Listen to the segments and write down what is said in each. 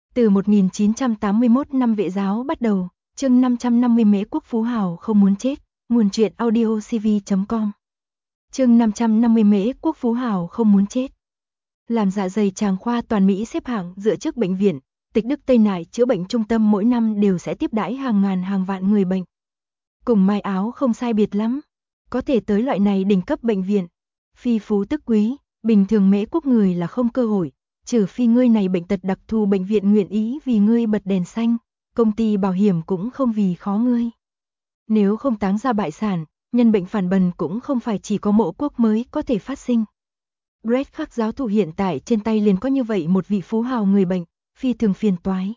Từ 1981 năm Vệ giáo bắt đầu, chương 550 Mễ Quốc Phú Hào không muốn chết, nguồn truyện audiocv.com. Chương 550 Mễ Quốc Phú Hào không muốn chết. Làm dạ dày tràng khoa toàn Mỹ xếp hạng dựa trước bệnh viện, Tịch Đức Tây Nại chữa bệnh trung tâm mỗi năm đều sẽ tiếp đãi hàng ngàn hàng vạn người bệnh. Cùng Mai Áo không sai biệt lắm, có thể tới loại này đỉnh cấp bệnh viện. Phi phú tức quý, bình thường Mễ Quốc người là không cơ hội. Trừ phi ngươi này bệnh tật đặc thù bệnh viện nguyện ý vì ngươi bật đèn xanh, công ty bảo hiểm cũng không vì khó ngươi. Nếu không táng ra bại sản, nhân bệnh phản bần cũng không phải chỉ có Mộ Quốc mới có thể phát sinh. Brett Khắc giáo thủ hiện tại trên tay liền có như vậy một vị phú hào người bệnh, phi thường phiền toái.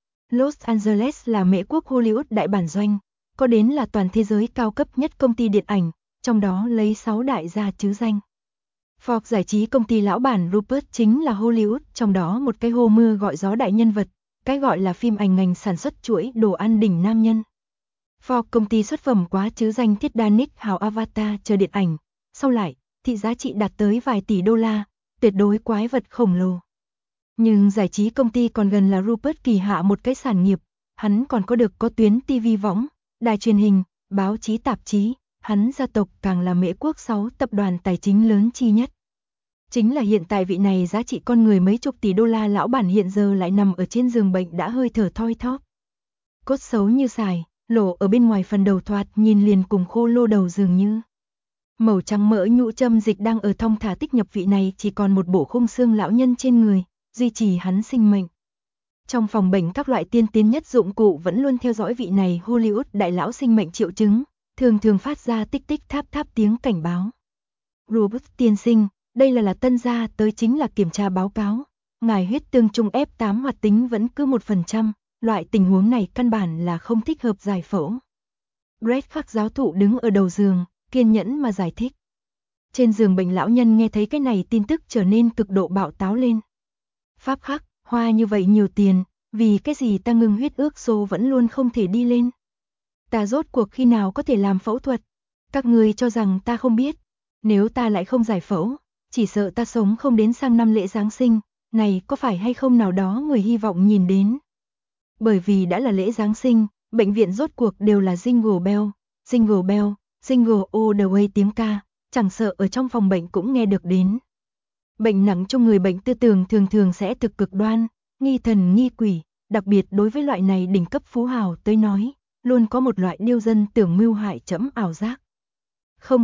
Los Angeles là Mễ Quốc Hollywood đại bản doanh, có đến là toàn thế giới cao cấp nhất công ty điện ảnh, trong đó lấy 6 đại gia chứ danh. Fox giải trí công ty lão bản Rupert chính là Hollywood, trong đó một cái hô mưa gọi gió đại nhân vật, cái gọi là phim ảnh ngành sản xuất chuỗi đồ ăn đỉnh nam nhân. Fox công ty xuất phẩm quá chứ danh Titanic, hào Avatar chờ điện ảnh, sau lại, thị giá trị đạt tới vài tỷ đô la, tuyệt đối quái vật khổng lồ. Nhưng giải trí công ty còn gần là Rupert kỳ hạ một cái sản nghiệp, hắn còn có được có tuyến TV võng, đài truyền hình, báo chí tạp chí, hắn gia tộc càng là Mễ Quốc 6 tập đoàn tài chính lớn chi nhất. Chính là hiện tại vị này giá trị con người mấy chục tỷ đô la lão bản hiện giờ lại nằm ở trên giường bệnh đã hơi thở thoi thóp. Cốt xấu như xài, lỗ ở bên ngoài phần đầu thoạt nhìn liền cùng khô lô đầu dường như. Màu trắng mỡ nhũ châm dịch đang ở thong thả tích nhập vị này chỉ còn một bộ khung xương lão nhân trên người, duy trì hắn sinh mệnh. Trong phòng bệnh các loại tiên tiến nhất dụng cụ vẫn luôn theo dõi vị này Hollywood đại lão sinh mệnh triệu chứng, thường thường phát ra tích tích tháp tháp tiếng cảnh báo. Robert tiên sinh, đây là tân gia tới chính là kiểm tra báo cáo. Ngài huyết tương trung F8 hoạt tính vẫn cứ 1%, loại tình huống này căn bản là không thích hợp giải phẫu. Brett Khắc giáo thụ đứng ở đầu giường, kiên nhẫn mà giải thích. Trên giường bệnh lão nhân nghe thấy cái này tin tức trở nên cực độ bạo táo lên. Pháp Khắc, hoa như vậy nhiều tiền, vì cái gì ta ngừng huyết ước số vẫn luôn không thể đi lên. Ta rốt cuộc khi nào có thể làm phẫu thuật? Các người cho rằng ta không biết. Nếu ta lại không giải phẫu, chỉ sợ ta sống không đến sang năm lễ Giáng sinh, này có phải hay không nào đó người hy vọng nhìn đến. Bởi vì đã là lễ Giáng sinh, bệnh viện rốt cuộc đều là jingle bell, jingle bell, jingle all the way tiếng ca, chẳng sợ ở trong phòng bệnh cũng nghe được đến. Bệnh nặng trong người bệnh tư tưởng thường thường sẽ thực cực đoan, nghi thần nghi quỷ, đặc biệt đối với loại này đỉnh cấp phú hào tới nói, luôn có một loại điêu dân tưởng mưu hại chẫm ảo giác. Không,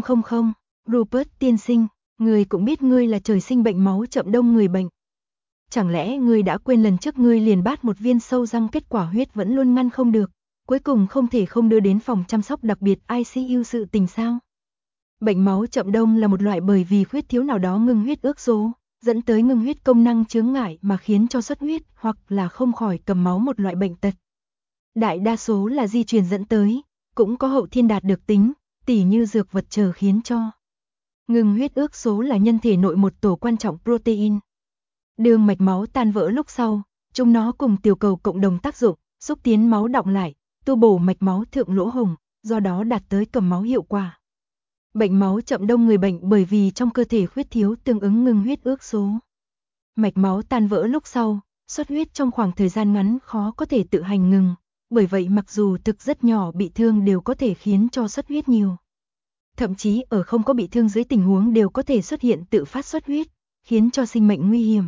Rupert tiên sinh, ngươi cũng biết ngươi là trời sinh bệnh máu chậm đông người bệnh. Chẳng lẽ ngươi đã quên lần trước ngươi liền bát một viên sâu răng kết quả huyết vẫn luôn ngăn không được, cuối cùng không thể không đưa đến phòng chăm sóc đặc biệt ICU sự tình sao? Bệnh máu chậm đông là một loại bởi vì khuyết thiếu nào đó ngưng huyết ước số, dẫn tới ngưng huyết công năng chướng ngại mà khiến cho xuất huyết hoặc là không khỏi cầm máu một loại bệnh tật. Đại đa số là di truyền dẫn tới, cũng có hậu thiên đạt được tính, tỉ như dược vật chờ khiến cho. Ngưng huyết ước số là nhân thể nội một tổ quan trọng protein. Đường mạch máu tan vỡ lúc sau, chúng nó cùng tiểu cầu cộng đồng tác dụng, xúc tiến máu đọng lại, tu bổ mạch máu thượng lỗ hổng, do đó đạt tới cầm máu hiệu quả. Bệnh máu chậm đông người bệnh bởi vì trong cơ thể khuyết thiếu tương ứng ngưng huyết ước số. Mạch máu tan vỡ lúc sau, xuất huyết trong khoảng thời gian ngắn khó có thể tự hành ngừng, bởi vậy mặc dù thực rất nhỏ bị thương đều có thể khiến cho xuất huyết nhiều. Thậm chí ở không có bị thương dưới tình huống đều có thể xuất hiện tự phát xuất huyết, khiến cho sinh mệnh nguy hiểm.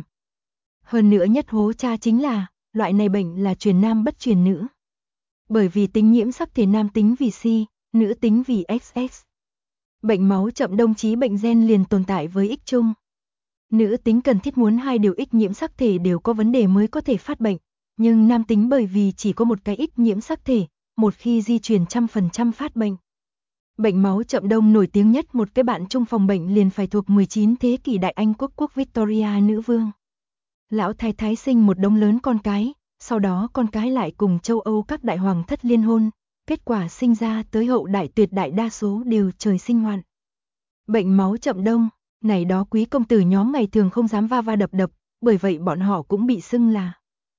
Hơn nữa nhất hố cha chính là, loại này bệnh là truyền nam bất truyền nữ. Bởi vì tính nhiễm sắc thể nam tính vì C, nữ tính vì XX. Bệnh máu chậm đông trí bệnh gen liền tồn tại với X chung. Nữ tính cần thiết muốn hai điều X nhiễm sắc thể đều có vấn đề mới có thể phát bệnh, nhưng nam tính bởi vì chỉ có một cái X nhiễm sắc thể, một khi di truyền 100% phát bệnh. Bệnh máu chậm đông nổi tiếng nhất một cái bạn trong phòng bệnh liền phải thuộc 19 thế kỷ Đại Anh quốc Victoria nữ vương. Lão thái thái sinh một đống lớn con cái, sau đó con cái lại cùng châu Âu các đại hoàng thất liên hôn, kết quả sinh ra tới hậu đại tuyệt đại đa số đều trời sinh hoạn. Bệnh máu chậm đông, này đó quý công tử nhóm ngày thường không dám va va đập đập, bởi vậy bọn họ cũng bị xưng là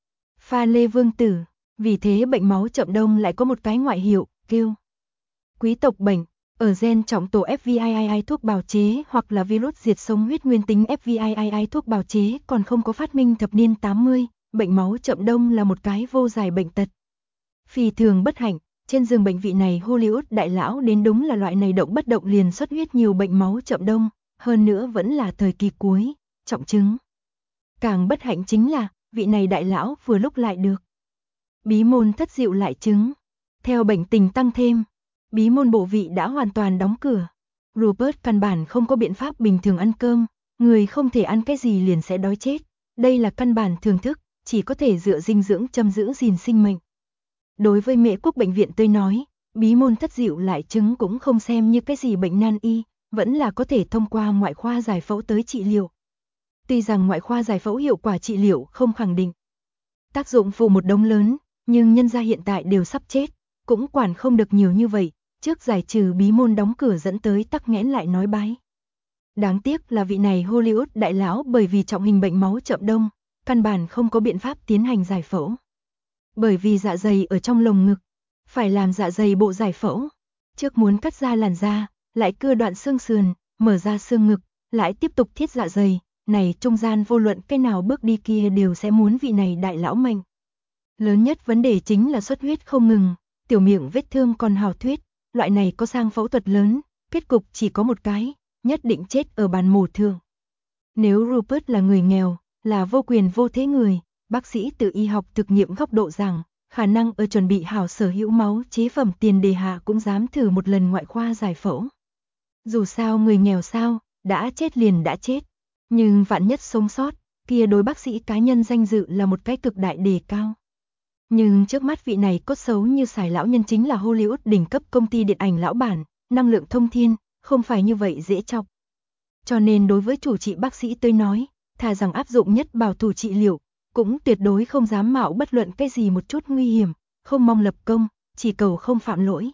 pha lê vương tử, vì thế bệnh máu chậm đông lại có một cái ngoại hiệu, kêu quý tộc bệnh. Ở gen trọng tổ FVIII thuốc bào chế hoặc là virus diệt sống huyết nguyên tính FVIII thuốc bào chế còn không có phát minh thập niên 80, bệnh máu chậm đông là một cái vô giải bệnh tật. Phi thường bất hạnh, trên giường bệnh vị này Hollywood đại lão đến đúng là loại này động bất động liền xuất huyết nhiều bệnh máu chậm đông, hơn nữa vẫn là thời kỳ cuối, trọng chứng. Càng bất hạnh chính là, vị này đại lão vừa lúc lại được bí môn thất diệu lại chứng. Theo bệnh tình tăng thêm, bí môn bộ vị đã hoàn toàn đóng cửa. Rupert căn bản không có biện pháp bình thường ăn cơm, người không thể ăn cái gì liền sẽ đói chết. Đây là căn bản thường thức, chỉ có thể dựa dinh dưỡng chăm giữ gìn sinh mệnh. Đối với Mễ Quốc bệnh viện tôi nói, bí môn thất diệu lại chứng cũng không xem như cái gì bệnh nan y, vẫn là có thể thông qua ngoại khoa giải phẫu tới trị liệu. Tuy rằng ngoại khoa giải phẫu hiệu quả trị liệu không khẳng định, tác dụng phụ một đống lớn, nhưng nhân gia hiện tại đều sắp chết, cũng quản không được nhiều như vậy, trước giải trừ bí môn đóng cửa dẫn tới tắc nghẽn lại nói bái. Đáng tiếc là vị này Hollywood đại lão bởi vì trọng hình bệnh máu chậm đông, căn bản không có biện pháp tiến hành giải phẫu. Bởi vì dạ dày ở trong lồng ngực, phải làm dạ dày bộ giải phẫu, trước muốn cắt ra làn da, lại cưa đoạn xương sườn, mở ra xương ngực, lại tiếp tục thiết dạ dày, này trung gian vô luận cái nào bước đi kia đều sẽ muốn vị này đại lão mệnh. Lớn nhất vấn đề chính là xuất huyết không ngừng, tiểu miệng vết thương còn hào thuyết, loại này có sang phẫu thuật lớn, kết cục chỉ có một cái, nhất định chết ở bàn mổ thượng. Nếu Rupert là người nghèo, là vô quyền vô thế người, bác sĩ từ y học thực nghiệm góc độ rằng, khả năng ở chuẩn bị hảo sở hữu máu chế phẩm tiền đề hạ cũng dám thử một lần ngoại khoa giải phẫu. Dù sao người nghèo sao, đã chết liền đã chết, nhưng vạn nhất sống sót, kia đối bác sĩ cá nhân danh dự là một cái cực đại đề cao. Nhưng trước mắt vị này cốt xấu như xài lão nhân chính là Hollywood đỉnh cấp công ty điện ảnh lão bản, năng lượng thông thiên, không phải như vậy dễ chọc. Cho nên đối với chủ trị bác sĩ tôi nói, thà rằng áp dụng nhất bảo thủ trị liệu, cũng tuyệt đối không dám mạo bất luận cái gì một chút nguy hiểm, không mong lập công, chỉ cầu không phạm lỗi.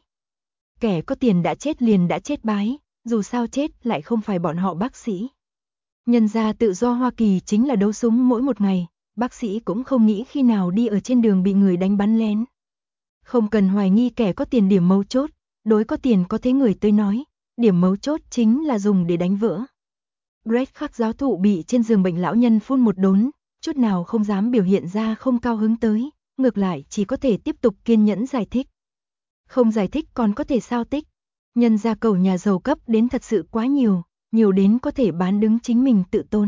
Kẻ có tiền đã chết liền đã chết bái, dù sao chết lại không phải bọn họ bác sĩ. Nhân gia tự do Hoa Kỳ chính là đấu súng mỗi một ngày, bác sĩ cũng không nghĩ khi nào đi ở trên đường bị người đánh bắn lén. Không cần hoài nghi kẻ có tiền điểm mấu chốt, đối có tiền có thế người tôi nói, điểm mấu chốt chính là dùng để đánh vỡ. Brett Khắc giáo thụ bị trên giường bệnh lão nhân phun một đốn, chút nào không dám biểu hiện ra không cao hứng tới, ngược lại chỉ có thể tiếp tục kiên nhẫn giải thích. Không giải thích còn có thể sao tích, nhân gia cầu nhà giàu cấp đến thật sự quá nhiều, nhiều đến có thể bán đứng chính mình tự tôn.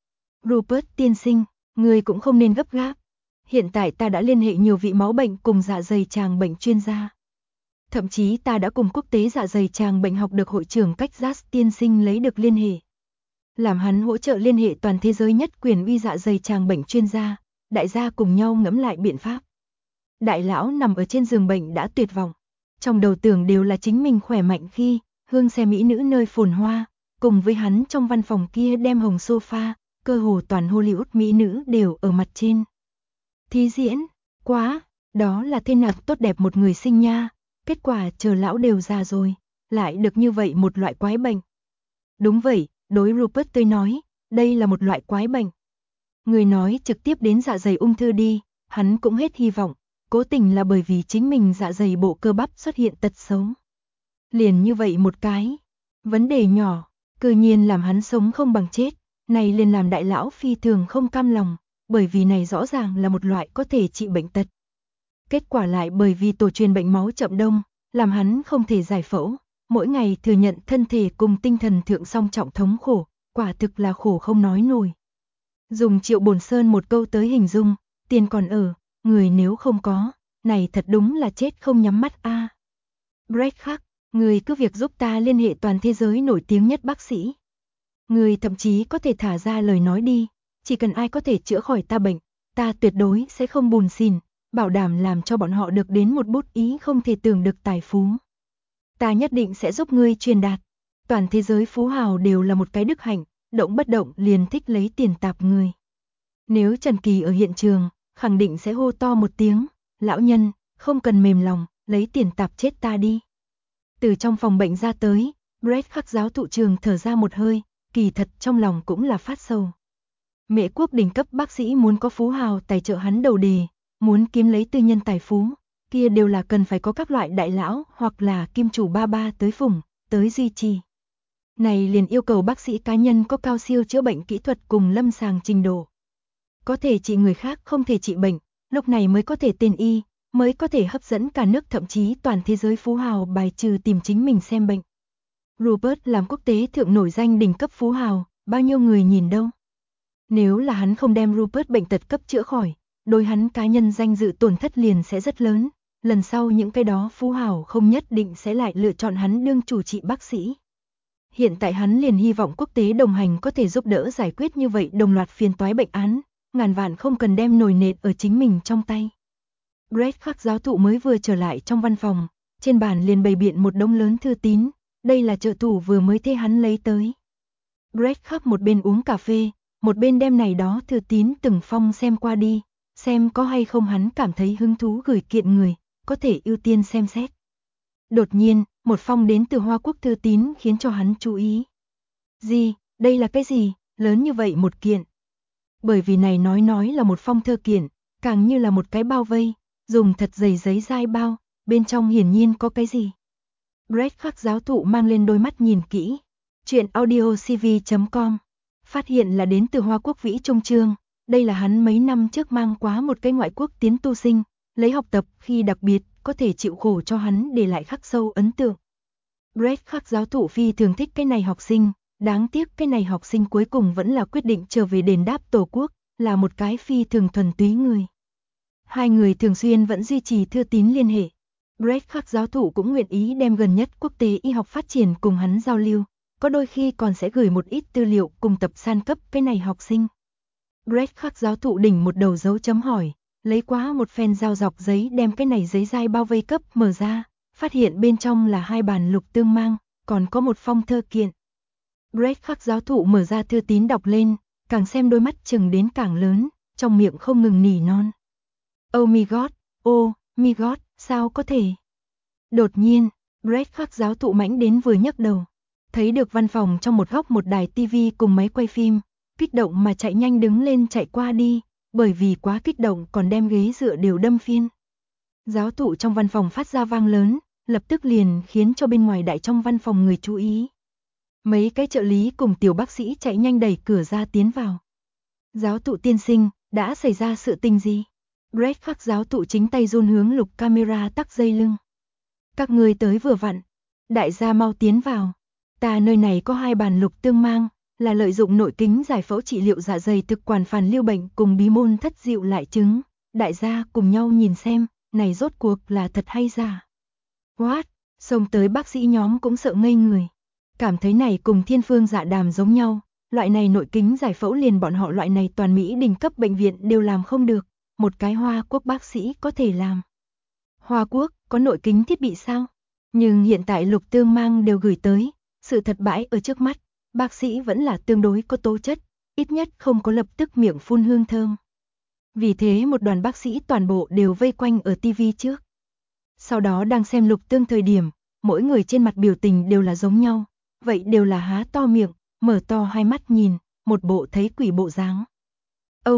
Rupert tiên sinh, người cũng không nên gấp gáp. Hiện tại ta đã liên hệ nhiều vị máu bệnh cùng dạ dày tràng bệnh chuyên gia. Thậm chí ta đã cùng quốc tế dạ dày tràng bệnh học được hội trưởng Texas tiên sinh lấy được liên hệ. Làm hắn hỗ trợ liên hệ toàn thế giới nhất quyền uy dạ dày tràng bệnh chuyên gia, đại gia cùng nhau ngẫm lại biện pháp. Đại lão nằm ở trên giường bệnh đã tuyệt vọng. Trong đầu tưởng đều là chính mình khỏe mạnh khi, hương xe mỹ nữ nơi phồn hoa, cùng với hắn trong văn phòng kia đem hồng sofa, cơ hồ toàn Hollywood mỹ nữ đều ở mặt trên. Thí diễn, quá, đó là thế nào tốt đẹp một người sinh nha, kết quả chờ lão đều già rồi, lại được như vậy một loại quái bệnh. Đúng vậy, đối Rupert tôi nói, đây là một loại quái bệnh. Người nói trực tiếp đến dạ dày ung thư đi, hắn cũng hết hy vọng, cố tình là bởi vì chính mình dạ dày bộ cơ bắp xuất hiện tật xấu. Liền như vậy một cái, vấn đề nhỏ, cư nhiên làm hắn sống không bằng chết, này liền làm đại lão phi thường không cam lòng, bởi vì này rõ ràng là một loại có thể trị bệnh tật. Kết quả lại bởi vì tổ truyền bệnh máu chậm đông, làm hắn không thể giải phẫu, mỗi ngày thừa nhận thân thể cùng tinh thần thượng song trọng thống khổ, quả thực là khổ không nói nổi. Dùng Triệu Bồn Sơn một câu tới hình dung, tiền còn ở, người nếu không có, này thật đúng là chết không nhắm mắt a. Brett Khắc, người cứ việc giúp ta liên hệ toàn thế giới nổi tiếng nhất bác sĩ. Người thậm chí có thể thả ra lời nói đi, chỉ cần ai có thể chữa khỏi ta bệnh, ta tuyệt đối sẽ không bùn xỉn, bảo đảm làm cho bọn họ được đến một bút ý không thể tưởng được tài phú. Ta nhất định sẽ giúp ngươi truyền đạt. Toàn thế giới phú hào đều là một cái đức hạnh, động bất động liền thích lấy tiền tạp người. Nếu Trần Kỳ ở hiện trường, khẳng định sẽ hô to một tiếng, lão nhân, không cần mềm lòng, lấy tiền tạp chết ta đi. Từ trong phòng bệnh ra tới, Brett Khắc giáo thụ trường thở ra một hơi, kỳ thật trong lòng cũng là phát sầu. Mễ Quốc đỉnh cấp bác sĩ muốn có phú hào tài trợ hắn đầu đề, muốn kiếm lấy tư nhân tài phú, kia đều là cần phải có các loại đại lão hoặc là kim chủ ba ba tới phụng, tới duy trì. Này liền yêu cầu bác sĩ cá nhân có cao siêu chữa bệnh kỹ thuật cùng lâm sàng trình độ. có thể trị người khác không thể trị bệnh, lúc này mới có thể tên y, mới có thể hấp dẫn cả nước thậm chí toàn thế giới phú hào bài trừ tìm chính mình xem bệnh. Rupert làm quốc tế thượng nổi danh đỉnh cấp phú hào, bao nhiêu người nhìn đâu. Nếu là hắn không đem Rupert bệnh tật cấp chữa khỏi, đối hắn cá nhân danh dự tổn thất liền sẽ rất lớn, lần sau những cái đó phú hào không nhất định sẽ lại lựa chọn hắn đương chủ trị bác sĩ. Hiện tại hắn liền hy vọng quốc tế đồng hành có thể giúp đỡ giải quyết như vậy đồng loạt phiền toái bệnh án, ngàn vạn không cần đem nồi nện ở chính mình trong tay. Brett Khắc giáo thụ mới vừa trở lại trong văn phòng, trên bàn liền bày biện một đống lớn thư tín, đây là trợ thủ vừa mới thế hắn lấy tới. Brett Khắc một bên uống cà phê, một bên đem này đó thư tín từng phong xem qua đi, xem có hay không hắn cảm thấy hứng thú gửi kiện người, có thể ưu tiên xem xét. Đột nhiên, một phong đến từ Hoa Quốc thư tín khiến cho hắn chú ý. Gì, đây là cái gì, lớn như vậy một kiện. Bởi vì này nói là một phong thơ kiện, càng như là một cái bao vây, dùng thật dày giấy dai bao, bên trong hiển nhiên có cái gì. Brett Khắc giáo thụ mang lên đôi mắt nhìn kỹ. Chuyện audiocv.com phát hiện là đến từ Hoa Quốc Vĩ Trung Trương, đây là hắn mấy năm trước mang quá một cái ngoại quốc tiến tu sinh, lấy học tập khi đặc biệt có thể chịu khổ cho hắn để lại khắc sâu ấn tượng. Brett Khắc giáo thụ phi thường thích cái này học sinh, đáng tiếc cái này học sinh cuối cùng vẫn là quyết định trở về đền đáp Tổ quốc, là một cái phi thường thuần túy người. Hai người thường xuyên vẫn duy trì thư tín liên hệ. Brett Khắc giáo thụ cũng nguyện ý đem gần nhất quốc tế y học phát triển cùng hắn giao lưu, có đôi khi còn sẽ gửi một ít tư liệu cùng tập san cấp cái này học sinh. Brett Khắc giáo thụ đỉnh một đầu dấu chấm hỏi, lấy quá một phen dao dọc giấy đem cái này giấy dai bao vây cấp mở ra, phát hiện bên trong là 2 bản lục tương mang, còn có một phong thơ kiện. Brett Khắc giáo thụ mở ra thư tín đọc lên, càng xem đôi mắt chừng đến càng lớn, trong miệng không ngừng nỉ non. Oh my god, sao có thể? Đột nhiên, Brett Khắc giáo thụ mãnh đến vừa nhấc đầu, thấy được văn phòng trong một góc một đài tivi cùng máy quay phim, kích động mà chạy nhanh đứng lên chạy qua đi, bởi vì quá kích động còn đem ghế dựa đều đâm phiên. Giáo thụ trong văn phòng phát ra vang lớn, lập tức liền khiến cho bên ngoài đại trong văn phòng người chú ý. Mấy cái trợ lý cùng tiểu bác sĩ chạy nhanh đẩy cửa ra tiến vào. Giáo thụ tiên sinh, đã xảy ra sự tình gì? Brett Khắc giáo thụ chính tay run hướng lục camera tắc dây lưng. Các người tới vừa vặn, đại gia mau tiến vào. Ta nơi này có 2 bản lục tương mang, là lợi dụng nội kính giải phẫu trị liệu dạ dày thực quản phản lưu bệnh cùng bí môn thất diệu lại chứng. Đại gia cùng nhau nhìn xem, này rốt cuộc là thật hay giả. What? Xông tới bác sĩ nhóm cũng sợ ngây người. Cảm thấy này cùng thiên phương dạ đàm giống nhau, loại này nội kính giải phẫu liền bọn họ loại này toàn Mỹ đỉnh cấp bệnh viện đều làm không được, một cái Hoa Quốc bác sĩ có thể làm. Hoa Quốc có nội kính thiết bị sao? Nhưng hiện tại lục tương mang đều gửi tới, sự thật bãi ở trước mắt, bác sĩ vẫn là tương đối có tố chất, ít nhất không có lập tức miệng phun hương thơm. Vì thế một đoàn bác sĩ toàn bộ đều vây quanh ở tivi trước. Sau đó đang xem lục tương thời điểm, mỗi người trên mặt biểu tình đều là giống nhau, vậy đều là há to miệng, mở to hai mắt nhìn, một bộ thấy quỷ bộ dáng. Oh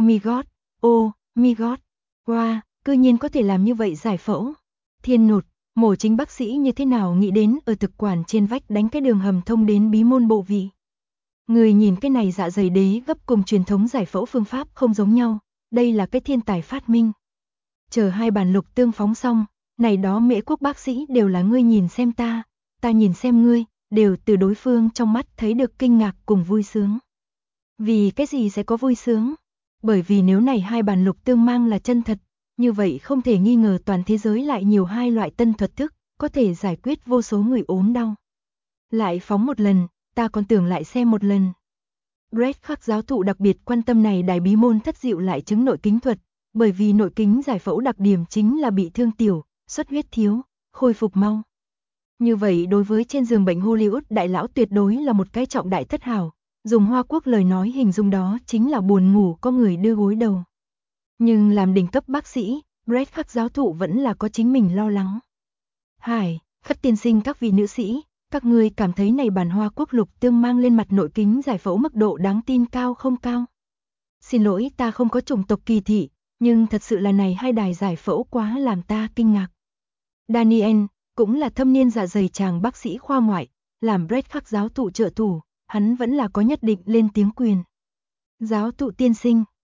my god, wow, cư nhiên có thể làm như vậy giải phẫu. Thiên nột, mổ chính bác sĩ như thế nào nghĩ đến ở thực quản trên vách đánh cái đường hầm thông đến bí môn bộ vị. Người nhìn cái này dạ dày đế gấp cùng truyền thống giải phẫu phương pháp không giống nhau, đây là cái thiên tài phát minh. Chờ 2 bản lục tương phóng xong, này đó Mễ quốc bác sĩ đều là ngươi nhìn xem ta nhìn xem ngươi, đều từ đối phương trong mắt thấy được kinh ngạc cùng vui sướng. Vì cái gì sẽ có vui sướng? Bởi vì nếu này 2 bản lục tương mang là chân thật, như vậy không thể nghi ngờ toàn thế giới lại nhiều 2 loại tân thuật thức, có thể giải quyết vô số người ốm đau. Lại phóng một lần, ta còn tưởng lại xem một lần. Brett Khắc giáo thụ đặc biệt quan tâm này đài bí môn thất diệu lại chứng nội kính thuật, bởi vì nội kính giải phẫu đặc điểm chính là bị thương tiểu, xuất huyết thiếu, khôi phục mau. Như vậy đối với trên giường bệnh Hollywood đại lão tuyệt đối là một cái trọng đại thất hảo, dùng Hoa Quốc lời nói hình dung đó chính là buồn ngủ có người đưa gối đầu. Nhưng làm đỉnh cấp bác sĩ, Brett Khắc giáo thụ vẫn là có chính mình lo lắng. Hải, Khất tiên sinh các vị nữ sĩ, các người cảm thấy này bản Hoa Quốc lục tương mang lên mặt nội kính giải phẫu mức độ đáng tin cao không cao? Xin lỗi ta không có chủng tộc kỳ thị, nhưng thật sự là này 2 đài giải phẫu quá làm ta kinh ngạc. Daniel, cũng là thâm niên dạ dày chàng bác sĩ khoa ngoại, làm Brett Khắc giáo thụ trợ thủ, hắn vẫn là có nhất định lên tiếng quyền. Giáo thụ tiên sinh,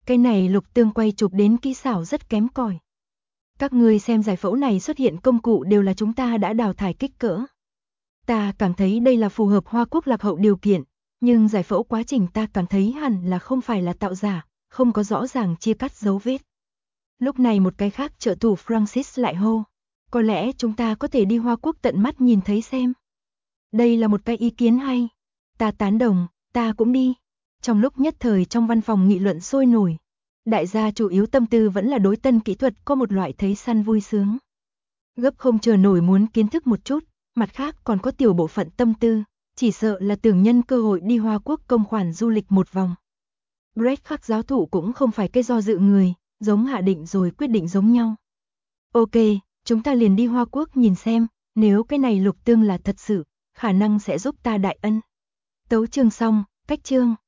Cái này Lục Tương quay chụp đến kỹ xảo rất kém cỏi. Các ngươi xem giải phẫu này xuất hiện công cụ đều là chúng ta đã đào thải kích cỡ. Ta cảm thấy đây là phù hợp Hoa Quốc lạc hậu điều kiện, nhưng giải phẫu quá trình ta cảm thấy hẳn là không phải là tạo giả, không có rõ ràng chia cắt dấu vết. Lúc này một cái khác trợ thủ Francis lại hô, có lẽ chúng ta có thể đi Hoa Quốc tận mắt nhìn thấy xem. Đây là một cái ý kiến hay. Ta tán đồng, ta cũng đi. Trong lúc nhất thời trong văn phòng nghị luận sôi nổi, đại gia chủ yếu tâm tư vẫn là đối tân kỹ thuật có một loại thấy săn vui sướng. Gấp không chờ nổi muốn kiến thức một chút, mặt khác còn có tiểu bộ phận tâm tư, chỉ sợ là tưởng nhân cơ hội đi Hoa Quốc công khoản du lịch một vòng. Brett Khắc giáo thụ cũng không phải cái do dự người, giống hạ định rồi quyết định giống nhau. Ok, chúng ta liền đi Hoa Quốc nhìn xem, nếu cái này Lục Tương là thật sự, khả năng sẽ giúp ta đại ân. Tấu chương xong, cách chương.